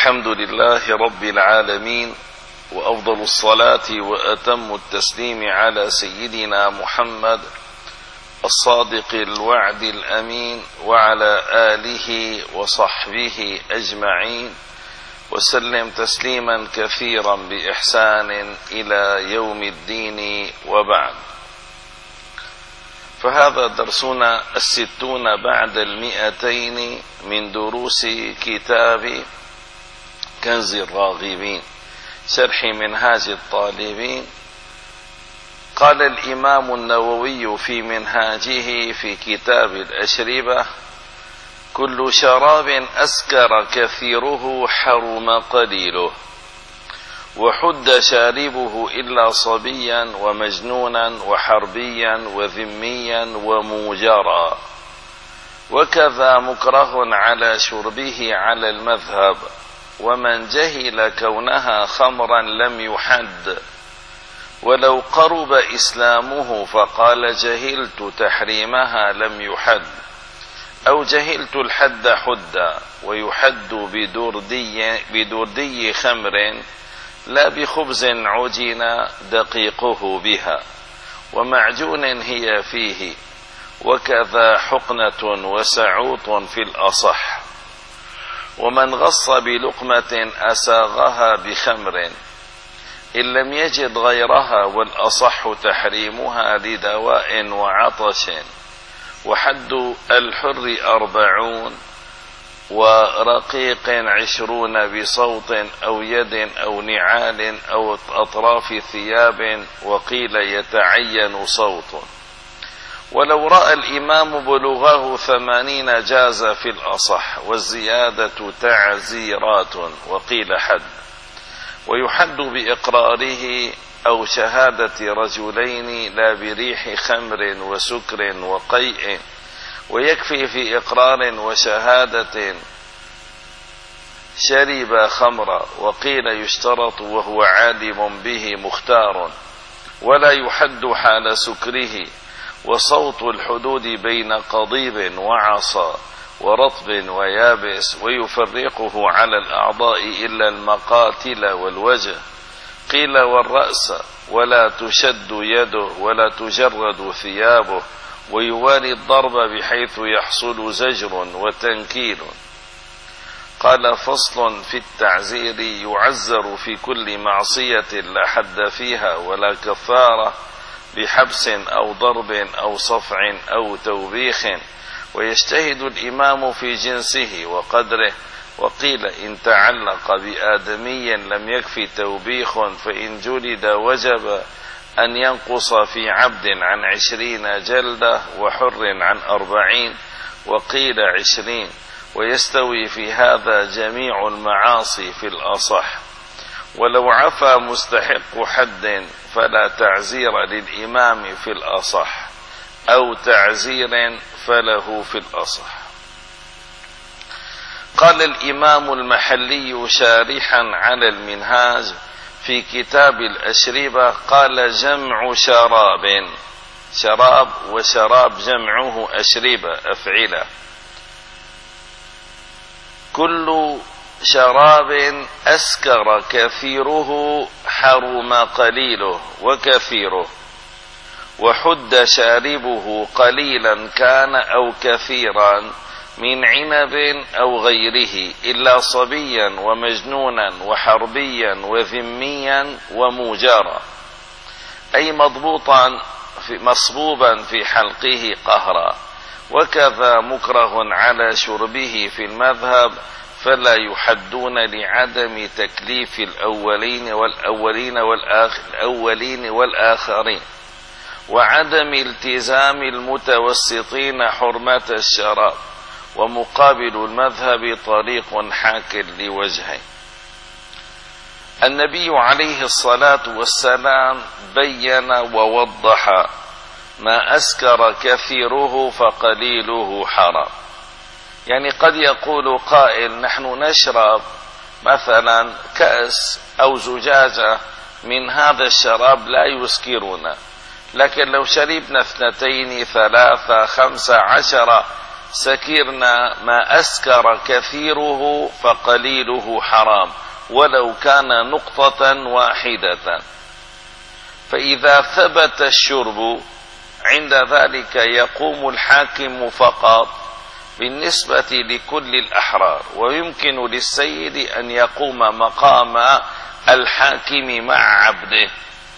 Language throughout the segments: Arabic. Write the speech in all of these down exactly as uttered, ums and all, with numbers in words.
الحمد لله رب العالمين، وأفضل الصلاة وأتم التسليم على سيدنا محمد الصادق الوعد الأمين، وعلى آله وصحبه أجمعين، وسلم تسليما كثيرا بإحسان إلى يوم الدين، وبعد. فهذا درسنا الستون بعد المئتين من دروس كتاب كنز الراغبين شرح منهاج الطالبين. قال الإمام النووي في منهاجه في كتاب الأشربة: كل شراب أسكر كثيره حرم قليله، وحد شاربه إلا صبيا ومجنونا وحربيا وذميا وموجرا، وكذا مكره على شربه على المذهب، ومن جهل كونها خمرا لم يحد، ولو قرب إسلامه فقال جهلت تحريمها لم يحد، أو جهلت الحد حدا، ويحد بدردي, بدردي خمر لا بخبز عجن دقيقه بها، ومعجون هي فيه، وكذا حقنة وسعوط في الأصح. ومن غص بلقمة أساغها بخمر إن لم يجد غيرها، والأصح تحريمها لدواء وعطش. وحد الحر أربعون، ورقيق عشرون بصوت أو يد أو نعال أو أطراف ثياب، وقيل يتعين صوت. ولو رأى الإمام بلغه ثمانين جاز في الأصح، والزيادة تعزيرات، وقيل حد. ويحد بإقراره أو شهادة رجلين لا بريح خمر وسكر وقيء، ويكفي في إقرار وشهادة شرب خمرا، وقيل يشترط وهو عالم به مختار، ولا يحد حال سكره. وصوت الحدود بين قضيب وعصا ورطب ويابس، ويفرقه على الأعضاء إلا المقاتل والوجه، قيل والرأس، ولا تشد يده ولا تجرد ثيابه، ويوالي الضرب بحيث يحصل زجر وتنكيل. قال: فصل في التعزير: يعزر في كل معصية لا حد فيها ولا كفارة، بحبس أو ضرب أو صفع أو توبيخ، ويجتهد الإمام في جنسه وقدره. وقيل إن تعلق بآدمي لم يكفي توبيخ، فإن جلد وجب أن ينقص في عبد عن عشرين جلدة، وحر عن أربعين، وقيل عشرين. ويستوي في هذا جميع المعاصي في الأصح. ولو عفى مستحق حد فلا تعزير للإمام في الأصح، أو تعزير فله في الأصح. قال الإمام المحلي شارحا على المنهاج في كتاب الأشربة: قال: جمع شراب، شراب وشراب جمعه أشربة أفعلة. كل شراب أسكر كثيره حرم قليله وكثيره، وحد شاربه قليلا كان أو كثيرا من عنب أو غيره، إلا صبيا ومجنونا وحربيا وذميا وموجرا، أي مضبوطا في مصبوبا في حلقه قهرا. وكذا مكره على شربه في المذهب، فلا يحدون لعدم تكليف الأولين والأولين والأولين والآخرين، وعدم التزام المتوسطين حرمة الشراب. ومقابل المذهب طريق حاك لوجهين. النبي عليه الصلاة والسلام بين ووضح: ما أسكر كثيره فقليله حرام. يعني قد يقول قائل: نحن نشرب مثلا كأس أو زجاجة من هذا الشراب لا يسكرنا، لكن لو شربنا اثنتين ثلاثة خمسة عشرة سكرنا ما أسكر كثيره فقليله حرام ولو كان نقطة واحدة. فإذا ثبت الشرب عند ذلك يقوم الحاكم فقط بالنسبة لكل الأحرار، ويمكن للسيد أن يقوم مقام الحاكم مع عبده.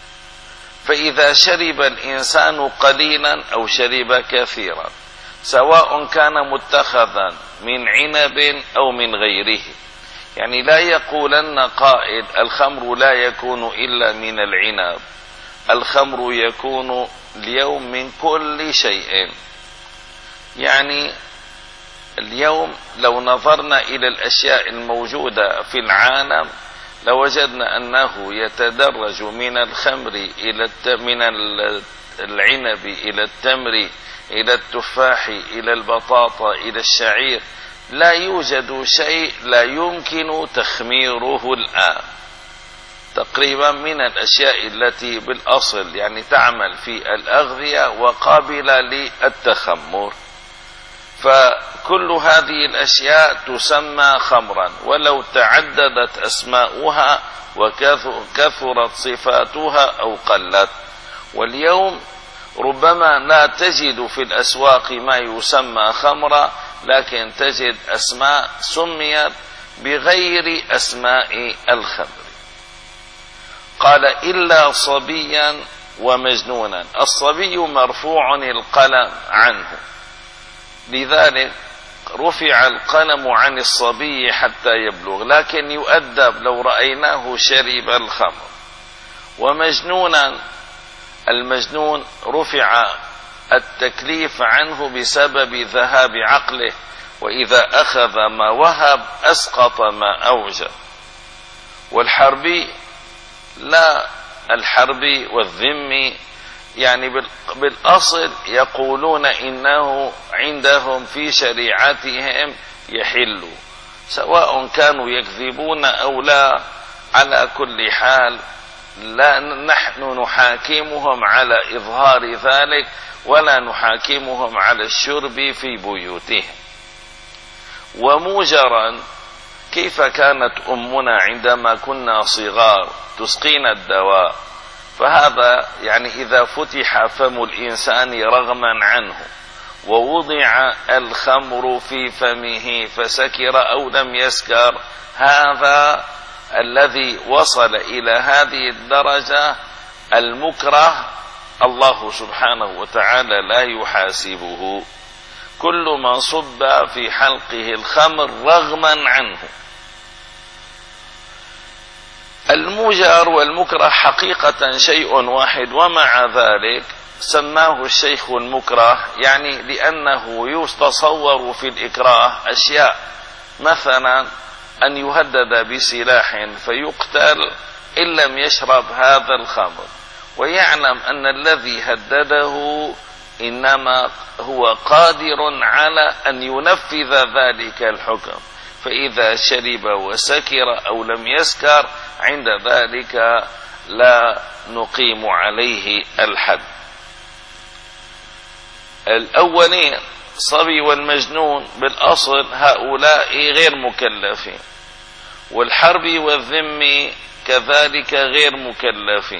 فإذا شرب الإنسان قليلا أو شرب كثيرا سواء كان متخذا من عنب أو من غيره، يعني لا يقولن قائل الخمر لا يكون إلا من العنب، الخمر يكون اليوم من كل شيء. يعني اليوم لو نظرنا إلى الأشياء الموجودة في العالم لوجدنا أنه يتدرج من الخمر إلى من العنب إلى التمر إلى التفاح إلى البطاطا إلى الشعير، لا يوجد شيء لا يمكن تخميره الآن. تقريبا من الأشياء التي بالأصل يعني تعمل في الأغذية وقابلة للتخمر، فكل هذه الأشياء تسمى خمرا ولو تعددت أسماؤها وكثرت صفاتها أو قلت. واليوم ربما لا تجد في الأسواق ما يسمى خمرا، لكن تجد أسماء سميت بغير أسماء الخمر. قال إلا صبيا ومجنونا. الصبي مرفوع القلم عنه، لذلك رفع القلم عن الصبي حتى يبلغ، لكن يؤدب لو رأيناه شرب الخمر. ومجنونا، المجنون رفع التكليف عنه بسبب ذهاب عقله، وإذا أخذ ما وهب أسقط ما أوجب. والحربي لا، الحربي والذمي يعني بالأصل يقولون إنه عندهم في شريعتهم يحل، سواء كانوا يكذبون أو لا، على كل حال لا نحن نحاكمهم على إظهار ذلك ولا نحاكمهم على الشرب في بيوتهم. وموجرا، كيف كانت أمنا عندما كنا صغار تسقينا الدواء، فهذا يعني إذا فتح فم الإنسان رغما عنه ووضع الخمر في فمه فسكر أو لم يسكر، هذا الذي وصل إلى هذه الدرجة المكره الله سبحانه وتعالى لا يحاسبه. كل من صب في حلقه الخمر رغما عنه. الموجر والمكره حقيقة شيء واحد، ومع ذلك سماه الشيخ المكره، يعني لأنه يتصور في الإكراه أشياء، مثلا أن يهدد بسلاح فيقتل إن لم يشرب هذا الخمر، ويعلم أن الذي هدده إنما هو قادر على أن ينفذ ذلك الحكم، فإذا شرب وسكر أو لم يسكر عند ذلك لا نقيم عليه الحد. الأولين الصبي والمجنون بالأصل هؤلاء غير مكلفين، والحربي والذمي كذلك غير مكلفين.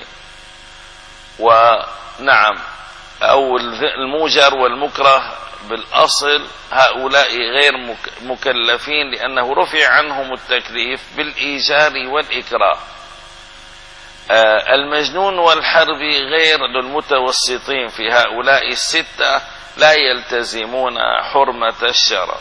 ونعم أو الموجر والمكره بالأصل هؤلاء غير مكلفين، لأنه رفع عنهم التكليف بالإيجار والإكراه. آه المجنون والحربي غير للمتوسطين في هؤلاء الستة، لا يلتزمون حرمة الشرب.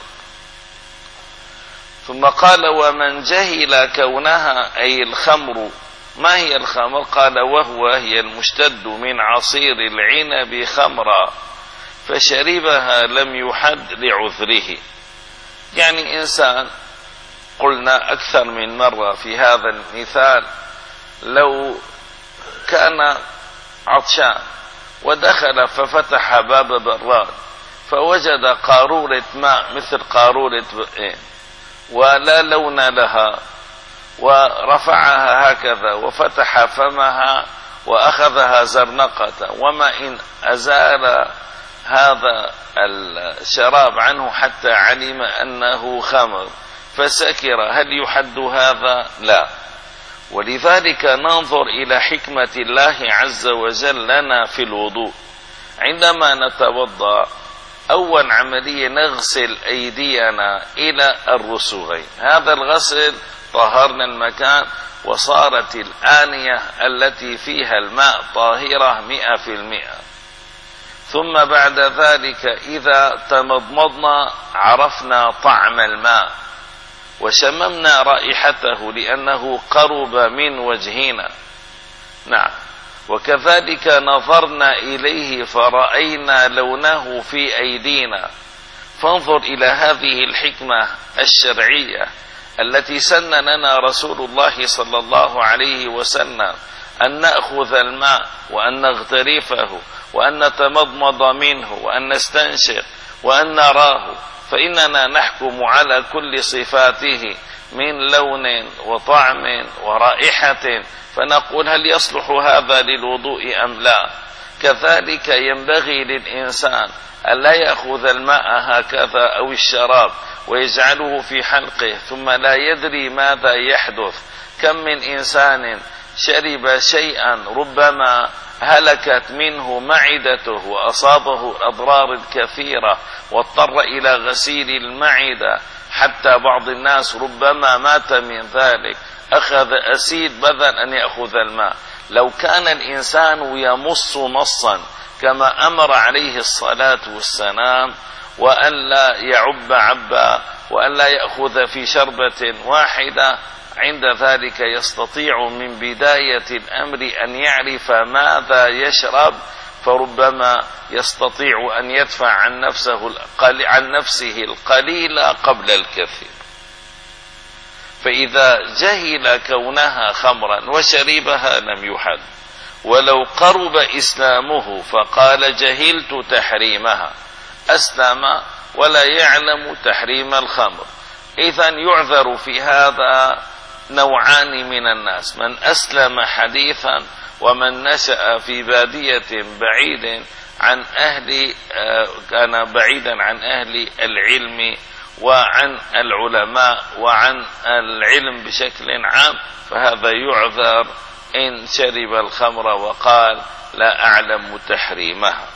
ثم قال ومن جهل كونها أي الخمر. ما هي الخمر؟ قال وهو هي المشتد من عصير العنب خمرا فشربها لم يحد لعذره. يعني إنسان، قلنا أكثر من مرة في هذا المثال، لو كان عطشان ودخل ففتح باب براد فوجد قارورة ماء مثل قارورة بئين ولا لون لها، ورفعها هكذا وفتح فمها وأخذها زرنقة، وما إن أزال هذا الشراب عنه حتى علم أنه خمر فسكر، هل يحد هذا؟ لا. ولذلك ننظر إلى حكمة الله عز وجل لنا في الوضوء. عندما نتوضأ أول عملية نغسل أيدينا إلى الرسغين، هذا الغسل طهرنا المكان وصارت الآنية التي فيها الماء طاهرة مئة في المئة. ثم بعد ذلك إذا تمضمضنا عرفنا طعم الماء وشممنا رائحته لأنه قرب من وجهنا. نعم. وكذلك نظرنا إليه فرأينا لونه في أيدينا. فانظر إلى هذه الحكمة الشرعية التي سن لنا رسول الله صلى الله عليه وسلم أن نأخذ الماء وأن نغترفه وأن نتمضمض منه وأن نستنشق وأن نراه، فإننا نحكم على كل صفاته من لون وطعم ورائحة فنقول هل يصلح هذا للوضوء أم لا. كذلك ينبغي للإنسان أن لا يأخذ الماء هكذا أو الشراب ويجعله في حلقه ثم لا يدري ماذا يحدث. كم من إنسان شرب شيئا ربما هلكت منه معدته وأصابه أضرار كثيرة واضطر إلى غسيل المعدة، حتى بعض الناس ربما مات من ذلك، أخذ أسيد بدل أن يأخذ الماء. لو كان الإنسان يمص مصا كما أمر عليه الصلاة والسلام وأن لا يعب عبا وأن لا يأخذ في شربة واحدة، عند ذلك يستطيع من بداية الأمر أن يعرف ماذا يشرب، فربما يستطيع أن يدفع عن نفسه عن نفسه القليل قبل الكثير. فإذا جهل كونها خمرا وشربها لم يحد، ولو قرب إسلامه فقال جهلت تحريمها، أسلم ولا يعلم تحريم الخمر، إذن يعذر في هذا نوعان من الناس: من أسلم حديثا ومن نشأ في بادية بعيد عن أهل كان بعيدا عن أهل العلم وعن العلماء وعن العلم بشكل عام، فهذا يعذر إن شرب الخمر وقال لا أعلم تحريمها.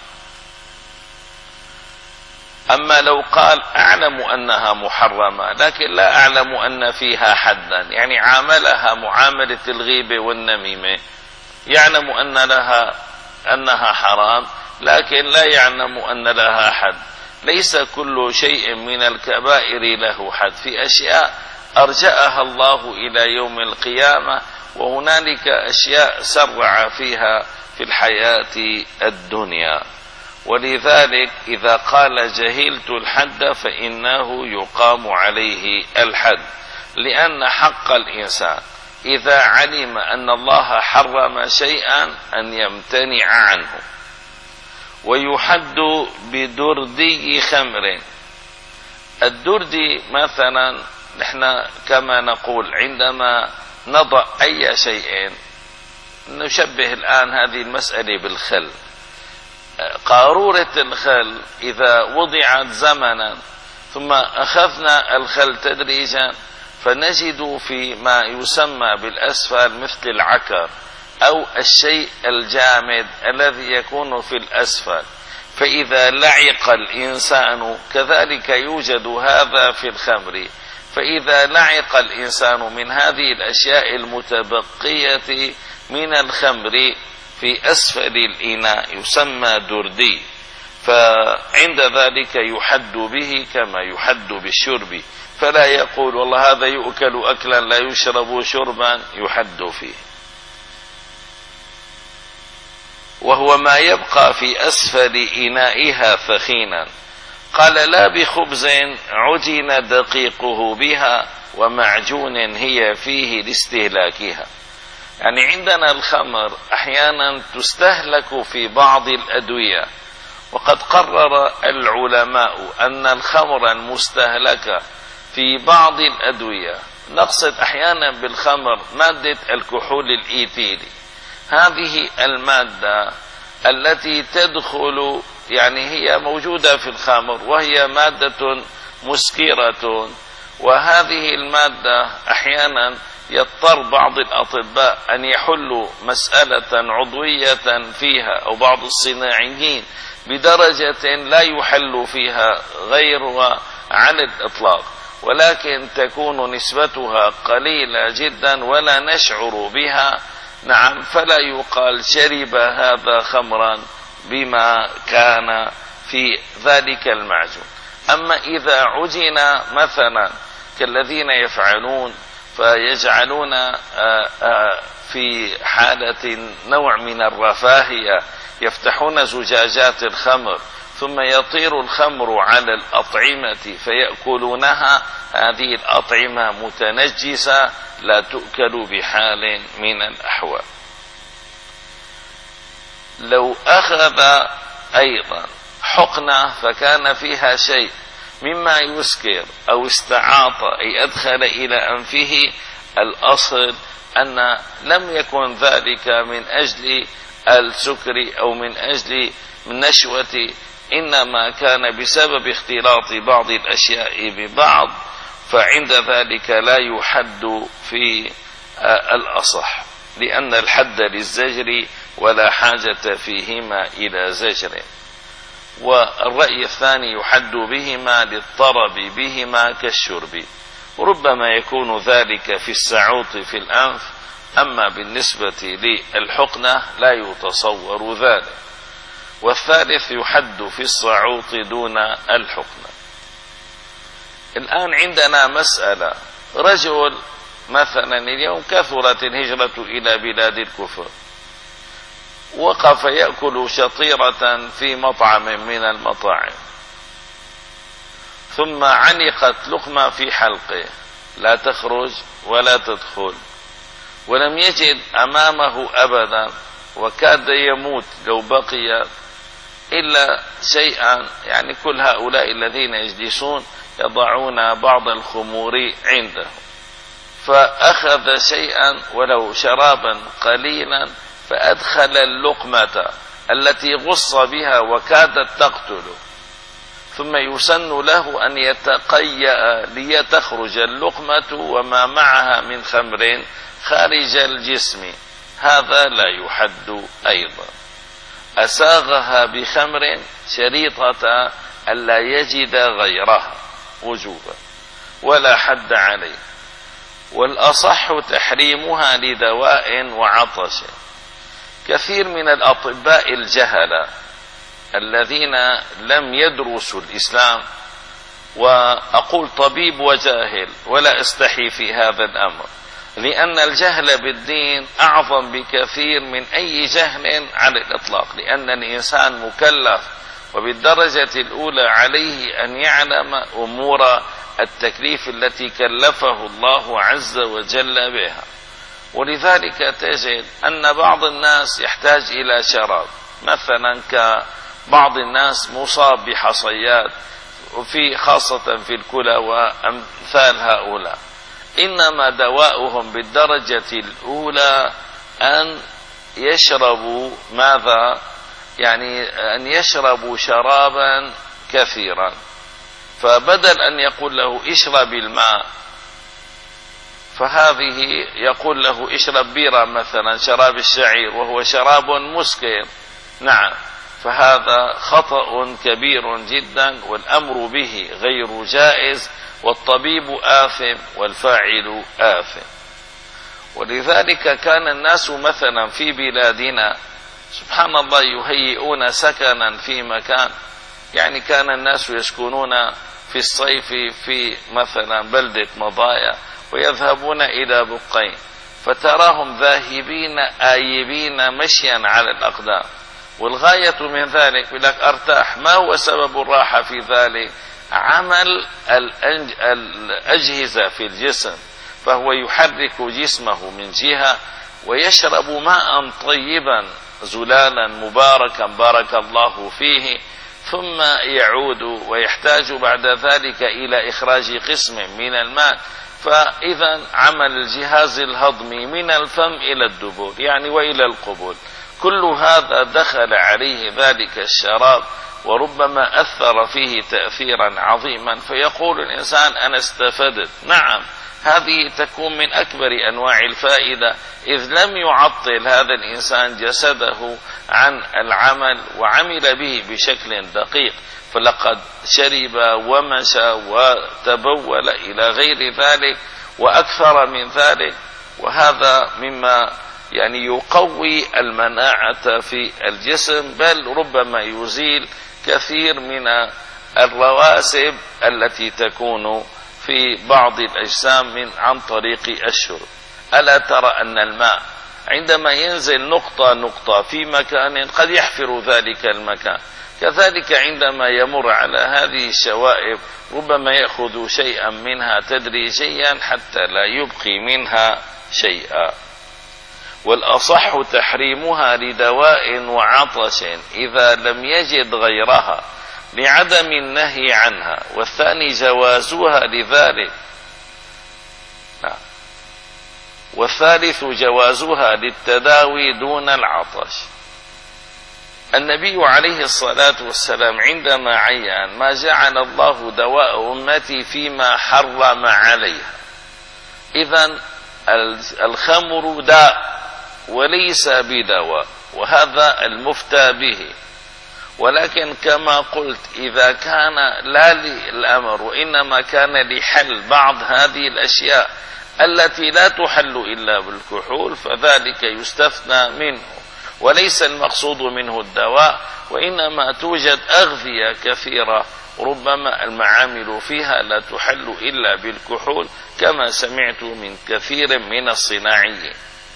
أما لو قال أعلم أنها محرمة لكن لا أعلم أن فيها حدا، يعني عاملها معاملة الغيبة والنميمة، يعلم أن لها أنها حرام لكن لا يعلم أن لها حد. ليس كل شيء من الكبائر له حد، في أشياء أرجأها الله إلى يوم القيامة، وهنالك أشياء سرع فيها في الحياة الدنيا. ولذلك إذا قال جهلت الحد فإنه يقام عليه الحد، لأن حق الإنسان إذا علم أن الله حرم شيئا أن يمتنع عنه. ويحد بدردي خمر. الدردي مثلا نحن كما نقول عندما نضع أي شيء، نشبه الآن هذه المسألة بالخل. قارورة الخل إذا وضعت زمنا ثم أخذنا الخل تدريجا فنجد في ما يسمى بالأسفل مثل العكر أو الشيء الجامد الذي يكون في الأسفل، فإذا لعق الإنسان كذلك يوجد هذا في الخمر. فإذا لعق الإنسان من هذه الأشياء المتبقية من الخمر في أسفل الإناء يسمى دردي، فعند ذلك يحد به كما يحد بالشرب، فلا يقول والله هذا يؤكل أكلا لا يشرب شربا، يحد فيه. وهو ما يبقى في أسفل إنائها ثخينا. قال لا بخبز عجن دقيقه بها ومعجون هي فيه لاستهلاكها. يعني عندنا الخمر أحيانا تستهلك في بعض الأدوية، وقد قرر العلماء أن الخمر المستهلكة في بعض الأدوية، نقصد أحيانا بالخمر مادة الكحول الإيثيلي، هذه المادة التي تدخل يعني هي موجودة في الخمر وهي مادة مسكرة، وهذه المادة أحيانا يضطر بعض الأطباء أن يحلوا مسألة عضوية فيها أو بعض الصناعيين بدرجة لا يحل فيها غيرها على الإطلاق، ولكن تكون نسبتها قليلة جدا ولا نشعر بها. نعم، فلا يقال شرب هذا خمرا بما كان في ذلك المعجون. أما إذا عجن مثلا كالذين يفعلون فيجعلون في حالة نوع من الرفاهية يفتحون زجاجات الخمر ثم يطير الخمر على الأطعمة فيأكلونها، هذه الأطعمة متنجسة لا تؤكل بحال من الأحوال. لو أخذ أيضا حقنة فكان فيها شيء مما يسكر أو استعاط أي أدخل إلى أنفه، الأصل أن لم يكن ذلك من أجل السكر أو من أجل النشوة، إنما كان بسبب اختلاط بعض الأشياء ببعض، فعند ذلك لا يحد في الأصح، لأن الحد للزجر ولا حاجة فيهما إلى زجر. والرأي الثاني يحد بهما للطرب بهما كالشرب، وربما يكون ذلك في السعوط في الأنف، أما بالنسبة للحقنة لا يتصور ذلك. والثالث يحد في الصعوط دون الحقنة. الآن عندنا مسألة، رجل مثلا اليوم كثرت الهجرة إلى بلاد الكفر، وقف يأكل شطيرة في مطعم من المطاعم، ثم عنقت لقمة في حلقه لا تخرج ولا تدخل، ولم يجد أمامه أبدا، وكاد يموت لو بقي إلا شيئا. يعني كل هؤلاء الذين يجلسون يضعون بعض الخمور عنده، فأخذ شيئا ولو شرابا قليلا فأدخل اللقمة التي غص بها وكادت تقتله، ثم يسن له أن يتقيأ ليتخرج اللقمة وما معها من خمر خارج الجسم، هذا لا يحد أيضا. أساغها بخمر شريطة ألا يجد غيرها وجوبا ولا حد عليه. والأصح تحريمها لدواء وعطش. كثير من الأطباء الجهلة الذين لم يدرسوا الإسلام، وأقول طبيب وجاهل ولا استحي في هذا الأمر، لأن الجهل بالدين أعظم بكثير من أي جهل على الإطلاق، لأن الإنسان مكلف وبالدرجة الأولى عليه أن يعلم أمور التكليف التي كلفه الله عز وجل بها. ولذلك تجد أن بعض الناس يحتاج إلى شراب، مثلا كبعض الناس مصاب بحصيات وفي خاصة في الكلى وأمثال هؤلاء، إنما دواؤهم بالدرجة الأولى أن يشربوا ماذا؟ يعني أن يشربوا شرابا كثيرا، فبدل أن يقول له اشرب الماء فهذه يقول له اشرب بيرة مثلا، شراب الشعير وهو شراب مسكر. نعم، فهذا خطأ كبير جدا، والأمر به غير جائز، والطبيب آثم والفاعل آثم. ولذلك كان الناس مثلا في بلادنا سبحان الله يهيئون سكنا في مكان، يعني كان الناس يسكنون في الصيف في مثلا بلدة مضايا ويذهبون إلى بقين، فتراهم ذاهبين آيبين مشيا على الأقدام، والغاية من ذلك يقول لك أرتاح. ما هو سبب الراحة في ذلك؟ عمل الأجهزة في الجسم، فهو يحرك جسمه من جهة ويشرب ماء طيبا زلالا مباركا بارك الله فيه، ثم يعود ويحتاج بعد ذلك إلى إخراج قسم من الماء، فإذا عمل الجهاز الهضمي من الفم إلى الدبر يعني وإلى القبول، كل هذا دخل عليه ذلك الشراب وربما أثر فيه تأثيرا عظيما، فيقول الإنسان أنا استفدت. نعم، هذه تكون من أكبر أنواع الفائدة، إذ لم يعطل هذا الإنسان جسده عن العمل وعمل به بشكل دقيق، فلقد شرب ومشى وتبول إلى غير ذلك وأكثر من ذلك، وهذا مما يعني يقوي المناعة في الجسم، بل ربما يزيل كثير من الرواسب التي تكون في بعض الأجسام من عن طريق الشرب. ألا ترى أن الماء عندما ينزل نقطة نقطة في مكان قد يحفر ذلك المكان، كذلك عندما يمر على هذه الشوائب ربما يأخذ شيئا منها تدريجيا حتى لا يبقي منها شيئا. والأصح تحريمها لدواء وعطش إذا لم يجد غيرها لعدم النهي عنها، والثاني جوازها لذلك. والثالث جوازها للتداوي دون العطش. النبي عليه الصلاة والسلام عندما عين ما جعل الله دواء أمتي فيما حرم عليها، إذن الخمر داء وليس بدواء، وهذا المفتى به. ولكن كما قلت إذا كان لا للأمر وإنما كان لحل بعض هذه الأشياء التي لا تحل إلا بالكحول فذلك يستثنى منه، وليس المقصود منه الدواء، وإنما توجد أغذية كثيرة ربما المعامل فيها لا تحل إلا بالكحول كما سمعت من كثير من الصناعيين.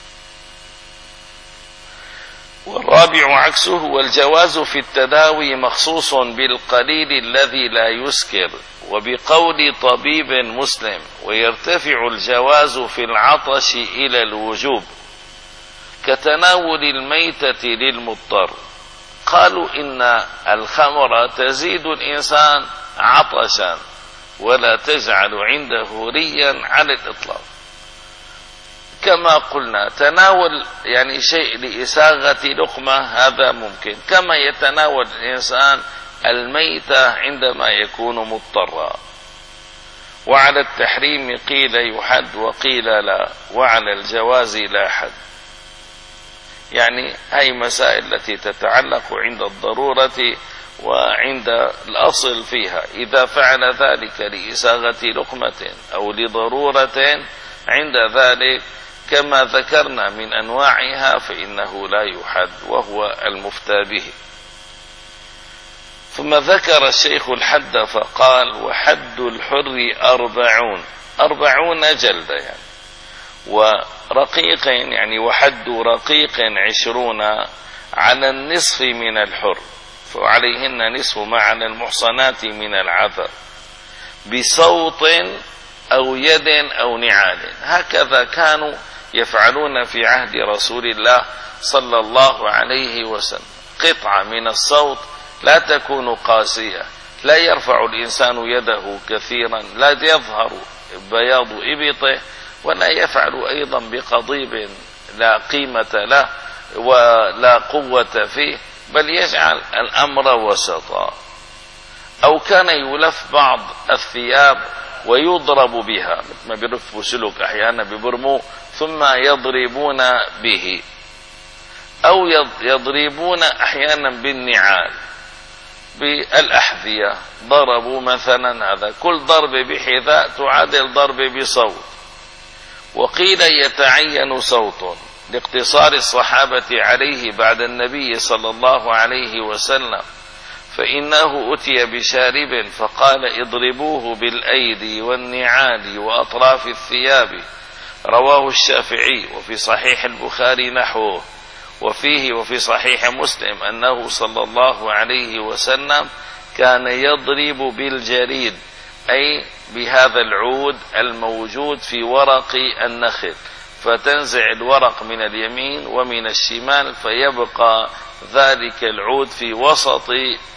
والرابع عكسه، والجواز في التداوي مخصوص بالقليل الذي لا يسكر وبقول طبيب مسلم، ويرتفع الجواز في العطش إلى الوجوب كتناول الميتة للمضطر. قالوا إن الخمر تزيد الإنسان عطشا ولا تجعل عنده ريا على الإطلاق. كما قلنا تناول يعني شيء لإساغة لقمة هذا ممكن، كما يتناول الإنسان الميتة عندما يكون مضطرا. وعلى التحريم قيل يحد وقيل لا، وعلى الجواز لا حد. يعني هاي مسائل التي تتعلق عند الضرورة وعند الأصل فيها، إذا فعل ذلك لإساغة لقمة أو لضرورة عند ذلك كما ذكرنا من أنواعها فإنه لا يحد، وهو المفتى به. ثم ذكر الشيخ الحد فقال: وحد الحر أربعون أربعون جلدة يعني، ورقيق يعني وحد رقيق عشرون على النصف من الحر، فعليهن نصف ما على المحصنات من العذر، بصوت أو يد أو نعال. هكذا كانوا يفعلون في عهد رسول الله صلى الله عليه وسلم. قطعة من الصوت لا تكون قاسية، لا يرفع الإنسان يده كثيرا، لا يظهر بياض إبطه، ولا يفعل أيضا بقضيب لا قيمة له ولا قوة فيه، بل يجعل الأمر وسطا. أو كان يلف بعض الثياب ويضرب بها، مثل ما بيرفوا سلوك أحيانا ببرموه ثم يضربون به، أو يضربون أحيانا بالنعال بالأحذية، ضربوا مثلا، هذا كل ضرب بحذاء تعادل ضرب بصوت. وقيل يتعين صوت لاقتصار الصحابة عليه بعد النبي صلى الله عليه وسلم، فإنه أتي بشارب فقال: اضربوه بالأيدي والنعال وأطراف الثياب. رواه الشافعي، وفي صحيح البخاري نحوه. وفيه وفي صحيح مسلم أنه صلى الله عليه وسلم كان يضرب بالجريد، أي بهذا العود الموجود في ورق النخل، فتنزع الورق من اليمين ومن الشمال فيبقى ذلك العود في وسط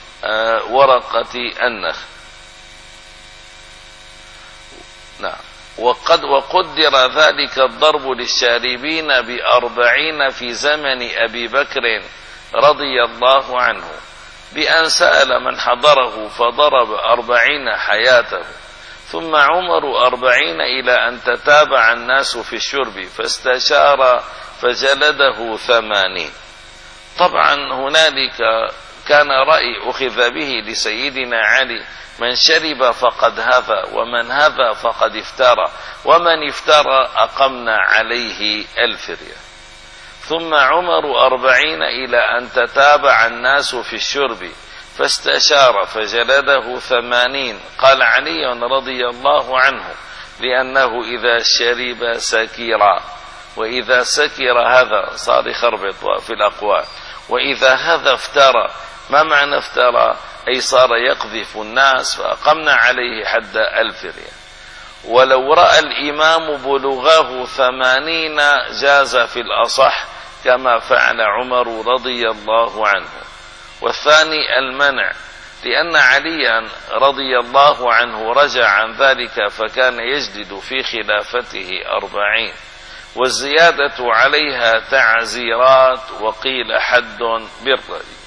ورقة النخل. نعم. وقد وقدر ذلك الضرب للشاربين بأربعين في زمن أبي بكر رضي الله عنه، بأن سأل من حضره فضرب أربعين حياته، ثم عمر أربعين إلى أن تتابع الناس في الشرب فاستشار فجلده ثمانين. طبعا هنالك كان رأي أخذ به لسيدنا علي: من شرب فقد هذا، ومن هذا فقد افترى، ومن افترى أقمنا عليه الفرية. ثم عمر أربعين إلى أن تتابع الناس في الشرب فاستشار فجلده ثمانين. قال علي رضي الله عنه: لأنه إذا شرب سكر، وإذا سكر هذا صار يخربط في الأقوال، وإذا هذا افترى. ما معنى افترى؟ أي صار يقذف الناس، فأقمنا عليه حد الفرية. ولو رأى الإمام بلغاه ثمانين جاز في الأصح كما فعل عمر رضي الله عنه. والثاني المنع، لأن عليا رضي الله عنه رجع عن ذلك فكان يجلد في خلافته أربعين، والزيادة عليها تعزيرات، وقيل حد بالرأي.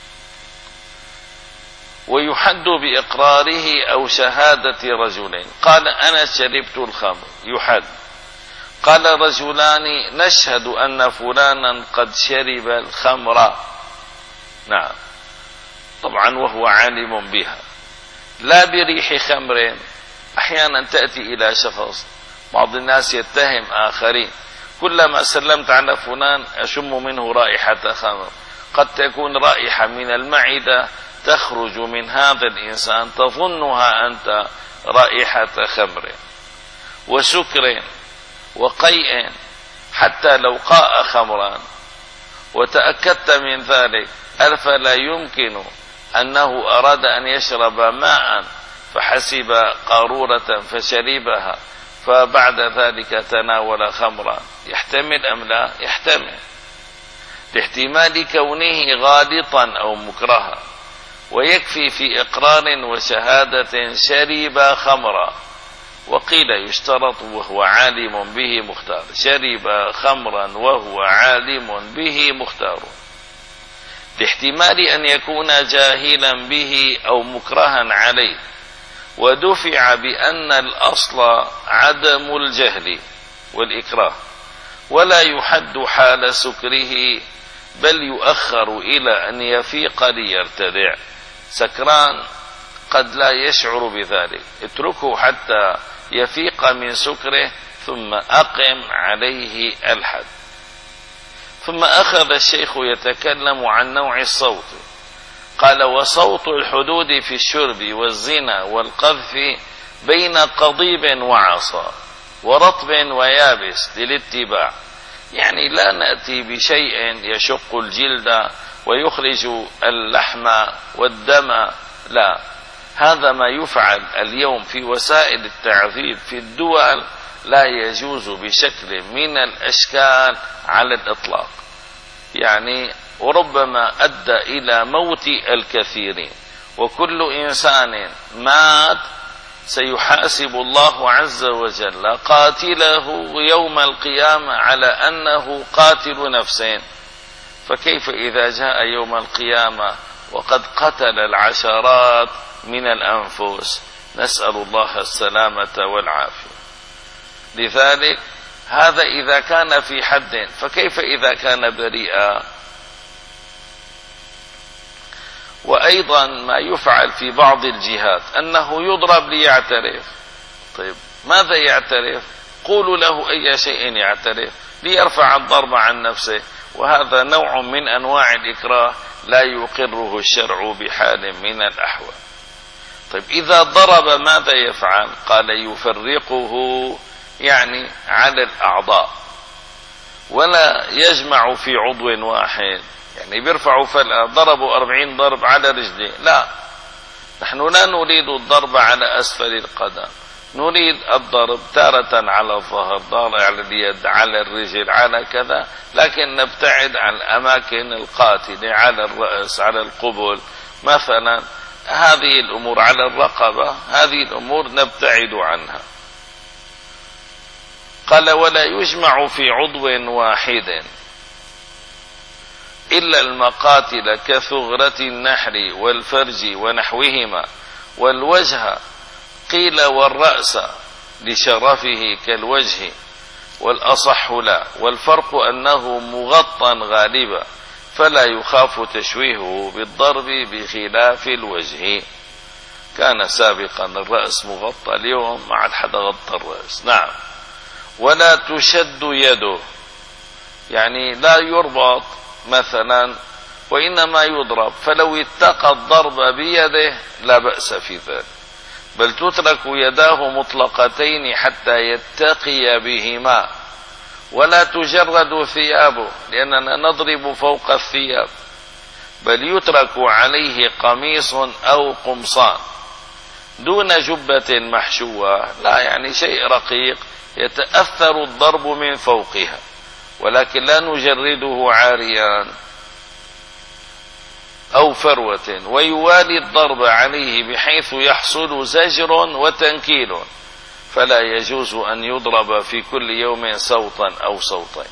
ويحد بإقراره أو شهادة رجلين. قال: أنا شربت الخمر، يحد. قال رجلان: نشهد أن فلانا قد شرب الخمر. نعم، طبعا وهو عالم بها، لا بريح خمر. أحيانا تأتي إلى شخص، بعض الناس يتهم آخرين: كلما سلمت على فلان أشم منه رائحة خمر. قد تكون رائحة من المعدة تخرج من هذا الإنسان تظنها أنت رائحة خمر وسكر وقيء. حتى لو قاء خمرا وتأكدت من ذلك، أفلا يمكن أنه أراد أن يشرب ماء فحسب قارورة فشربها، فبعد ذلك تناول خمرا؟ يحتمل أم لا؟ يحتمل، لاحتمال كونه غالطا أو مكرها. ويكفي في إقرار وشهادة شرب خمرا. وقيل يشترط وهو عالم به مختار. شرب خمرا وهو عالم به مختار، لاحتمال أن يكون جاهلا به أو مكرها عليه. ودفع بأن الأصل عدم الجهل والإكراه، ولا يحد حال سكره، بل يؤخر إلى أن يفيق ليرتدع. سكران قد لا يشعر بذلك، اتركه حتى يفيق من سكره ثم أقم عليه الحد. ثم أخذ الشيخ يتكلم عن نوع الصوت. قال: وصوت الحدود في الشرب والزنا والقذف بين قضيب وعصا ورطب ويابس للاتباع. يعني لا نأتي بشيء يشق الجلد ويخرج اللحم والدم، لا، هذا ما يفعل اليوم في وسائل التعذيب في الدول لا يجوز بشكل من الأشكال على الإطلاق، يعني وربما أدى إلى موت الكثيرين. وكل إنسان مات سيحاسب الله عز وجل قاتله يوم القيامة على أنه قاتل نفسين، فكيف إذا جاء يوم القيامة وقد قتل العشرات من الأنفس؟ نسأل الله السلامة والعافية. لذلك هذا إذا كان في حد، فكيف إذا كان بريئا؟ وأيضا ما يفعل في بعض الجهات أنه يضرب ليعترف. طيب ماذا يعترف؟ قولوا له أي شيء يعترف ليرفع الضرب عن نفسه، وهذا نوع من أنواع الإكراه لا يقره الشرع بحال من الأحوال. طيب إذا ضرب ماذا يفعل؟ قال: يفرقه، يعني على الأعضاء، ولا يجمع في عضو واحد. يعني بيرفعوا فلأة ضربوا أربعين ضرب على رجلي، لا، نحن لا نريد الضرب على أسفل القدم، نريد الضرب تارة على الظهر، تارة على اليد، على الرجل، على كذا، لكن نبتعد عن الأماكن القاتلة، على الرأس، على القبل مثلا، هذه الأمور، على الرقبة، هذه الأمور نبتعد عنها. قال ولا يجمع في عضو واحد إلا المقاتل كثغرة النحر والفرج ونحوهما والوجه، قيل والرأس لشرفه كالوجه، والأصح لا، والفرق أنه مغطى غالبا فلا يخاف تشويهه بالضرب بخلاف الوجه. كان سابقا الرأس مغطى، اليوم ما عاد حدا غطى الرأس. نعم. ولا تشد يده، يعني لا يربط مثلا وإنما يضرب، فلو اتقى الضرب بيده لا بأس في ذلك، بل تترك يداه مطلقتين حتى يتقي بهما، ولا تجرد ثيابه لأننا نضرب فوق الثياب، بل يترك عليه قميص أو قمصان دون جبة محشوة، لا يعني شيء رقيق يتأثر الضرب من فوقها، ولكن لا نجرده عاريا أو فروة، ويوالي الضرب عليه بحيث يحصل زجر وتنكيل، فلا يجوز أن يضرب في كل يوم صوتا أو صوتين.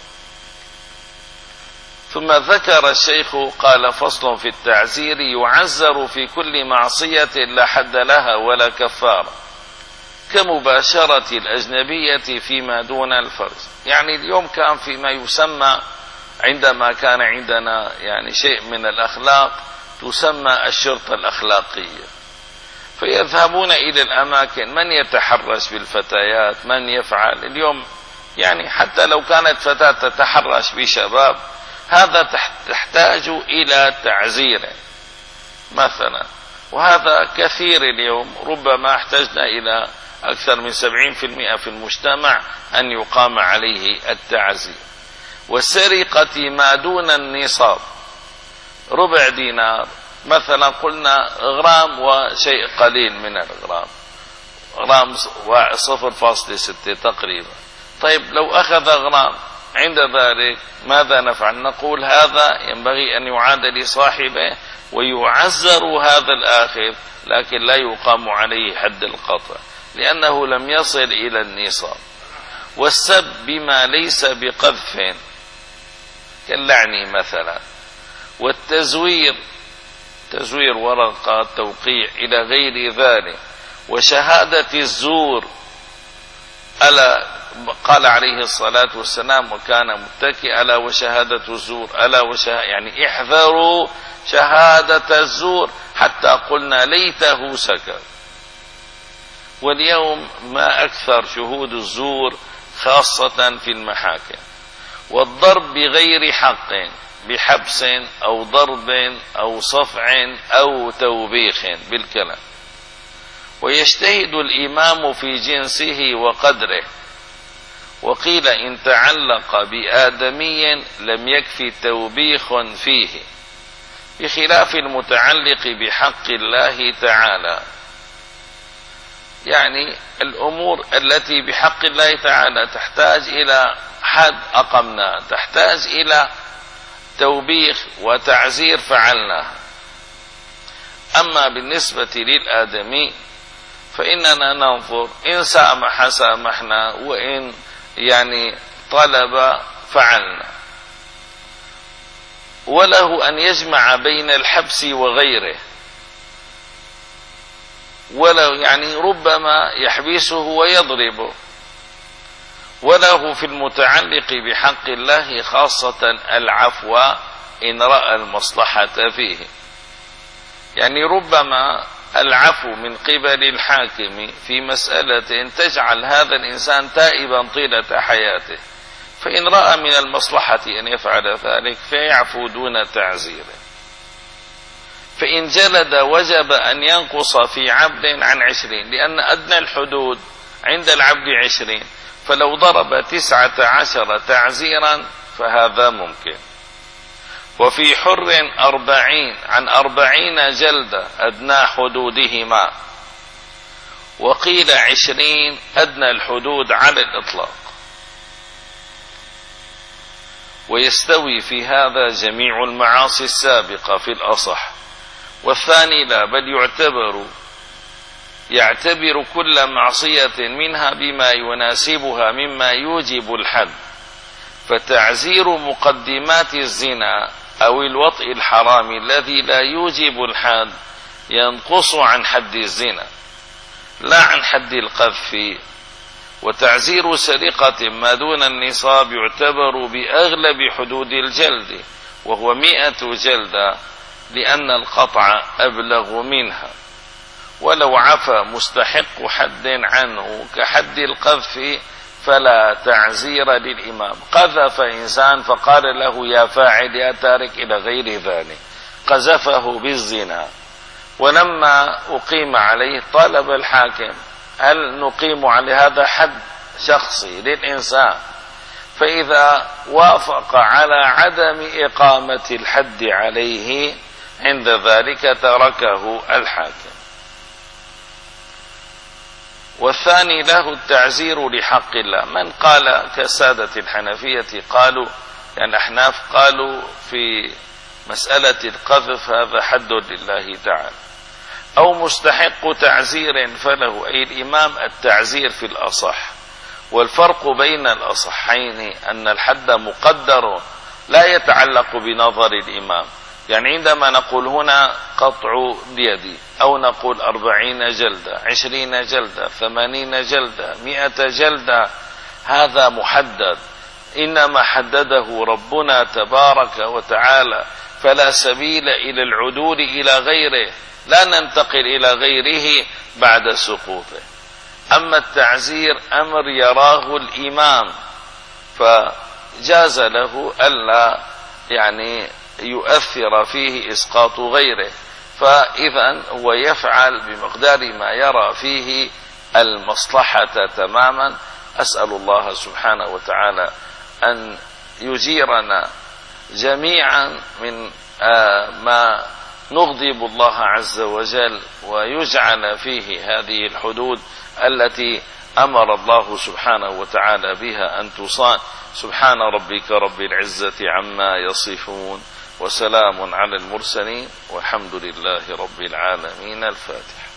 ثم ذكر الشيخ قال فصل في التعزير: يعزر في كل معصية لا حد لها ولا كفارة، كمباشرة الأجنبية فيما دون الفرج. يعني اليوم كان فيما يسمى عندما كان عندنا يعني شيء من الأخلاق تسمى الشرطة الأخلاقية، فيذهبون إلى الأماكن، من يتحرش بالفتيات، من يفعل. اليوم يعني حتى لو كانت فتاة تتحرش بشباب هذا تحتاج إلى تعزير مثلا، وهذا كثير اليوم، ربما احتجنا إلى أكثر من سبعين بالمئة في المجتمع أن يقام عليه التعزير. والسرقة ما دون النصاب، ربع دينار مثلا، قلنا غرام وشيء قليل من الغرام، غرام صفر فاصلة ستة تقريبا. طيب لو أخذ غرام، عند ذلك ماذا نفعل؟ نقول هذا ينبغي أن يعاد لصاحبه ويعزر هذا الآخذ، لكن لا يقام عليه حد القطع لأنه لم يصل إلى النصاب. والسب بما ليس بقذف كاللعن مثلا، والتزوير، تزوير ورقة توقيع إلى غير ذلك، وشهادة الزور. ألا قال عليه الصلاة والسلام وكان متكئ: ألا وشهادة الزور، ألا وشهادة، يعني احذروا شهادة الزور، حتى قلنا ليته سكت. واليوم ما أكثر شهود الزور خاصة في المحاكم. والضرب بغير حق بحبس أو ضرب أو صفع أو توبيخ بالكلام. ويجتهد الإمام في جنسه وقدره، وقيل إن تعلق بآدمي لم يكفي توبيخ فيه، بخلاف المتعلق بحق الله تعالى. يعني الأمور التي بحق الله تعالى تحتاج إلى حد أقمنا، تحتاج إلى توبيخ وتعزير فعلناه. أما بالنسبة للآدمي فإننا ننظر، إن سامح سامحنا، وإن يعني طلب فعلنا. وله أن يجمع بين الحبس وغيره، ولو يعني ربما يحبسه ويضربه. وله في المتعلق بحق الله خاصة العفو إن رأى المصلحة فيه، يعني ربما العفو من قبل الحاكم في مسألة تجعل هذا الإنسان تائبا طيلة حياته، فإن رأى من المصلحة أن يفعل ذلك فيعفو دون تعزير. فإن جلد وجب أن ينقص في عبد عن عشرين، لأن أدنى الحدود عند العبد عشرين، فلو ضرب تسعة عشر تعزيرا فهذا ممكن. وفي حر أربعين عن أربعين جلدة أدنى حدودهما، وقيل عشرين أدنى الحدود على الإطلاق. ويستوي في هذا جميع المعاصي السابقة في الأصح، والثاني لا، بل يعتبر يعتبر كل معصية منها بما يناسبها مما يوجب الحد، فتعزير مقدمات الزنا أو الوطء الحرام الذي لا يوجب الحد ينقص عن حد الزنا لا عن حد القذف. وتعزير سرقة ما دون النصاب يعتبر بأغلب حدود الجلد وهو مئة جلدة لأن القطع أبلغ منها، ولو عفى مستحق حد عنه كحد القذف فلا تعزير للإمام. قذف إنسان فقال له يا فاعل يا تارك إلى غير ذلك، قذفه بالزنا، ولما أقيم عليه طلب الحاكم هل نقيم على هذا حد شخصي للإنسان، فإذا وافق على عدم إقامة الحد عليه عند ذلك تركه الحاكم. والثاني له التعزير لحق الله. من قال كسادة الحنفية قالوا يعني الأحناف قالوا في مسألة القذف هذا حد لله تعالى، أو مستحق تعزير فله أي الإمام التعزير في الأصح. والفرق بين الأصحين أن الحد مقدر لا يتعلق بنظر الإمام، يعني عندما نقول هنا قطع بيدي أو نقول أربعين جلدة عشرين جلدة ثمانين جلدة مئة جلدة هذا محدد، إنما حدده ربنا تبارك وتعالى، فلا سبيل إلى العدول إلى غيره، لا ننتقل إلى غيره بعد سقوطه. أما التعزير أمر يراه الإمام فجاز له ألا يعني يؤثر فيه إسقاط غيره، فإذا هو يفعل بمقدار ما يرى فيه المصلحة تماما. أسأل الله سبحانه وتعالى أن يجيرنا جميعا من آه ما نغضب الله عز وجل، ويجعل فيه هذه الحدود التي أمر الله سبحانه وتعالى بها أن تصان. سبحان ربك رب العزة عما يصفون وسلام على المرسلين والحمد لله رب العالمين. الفاتحة.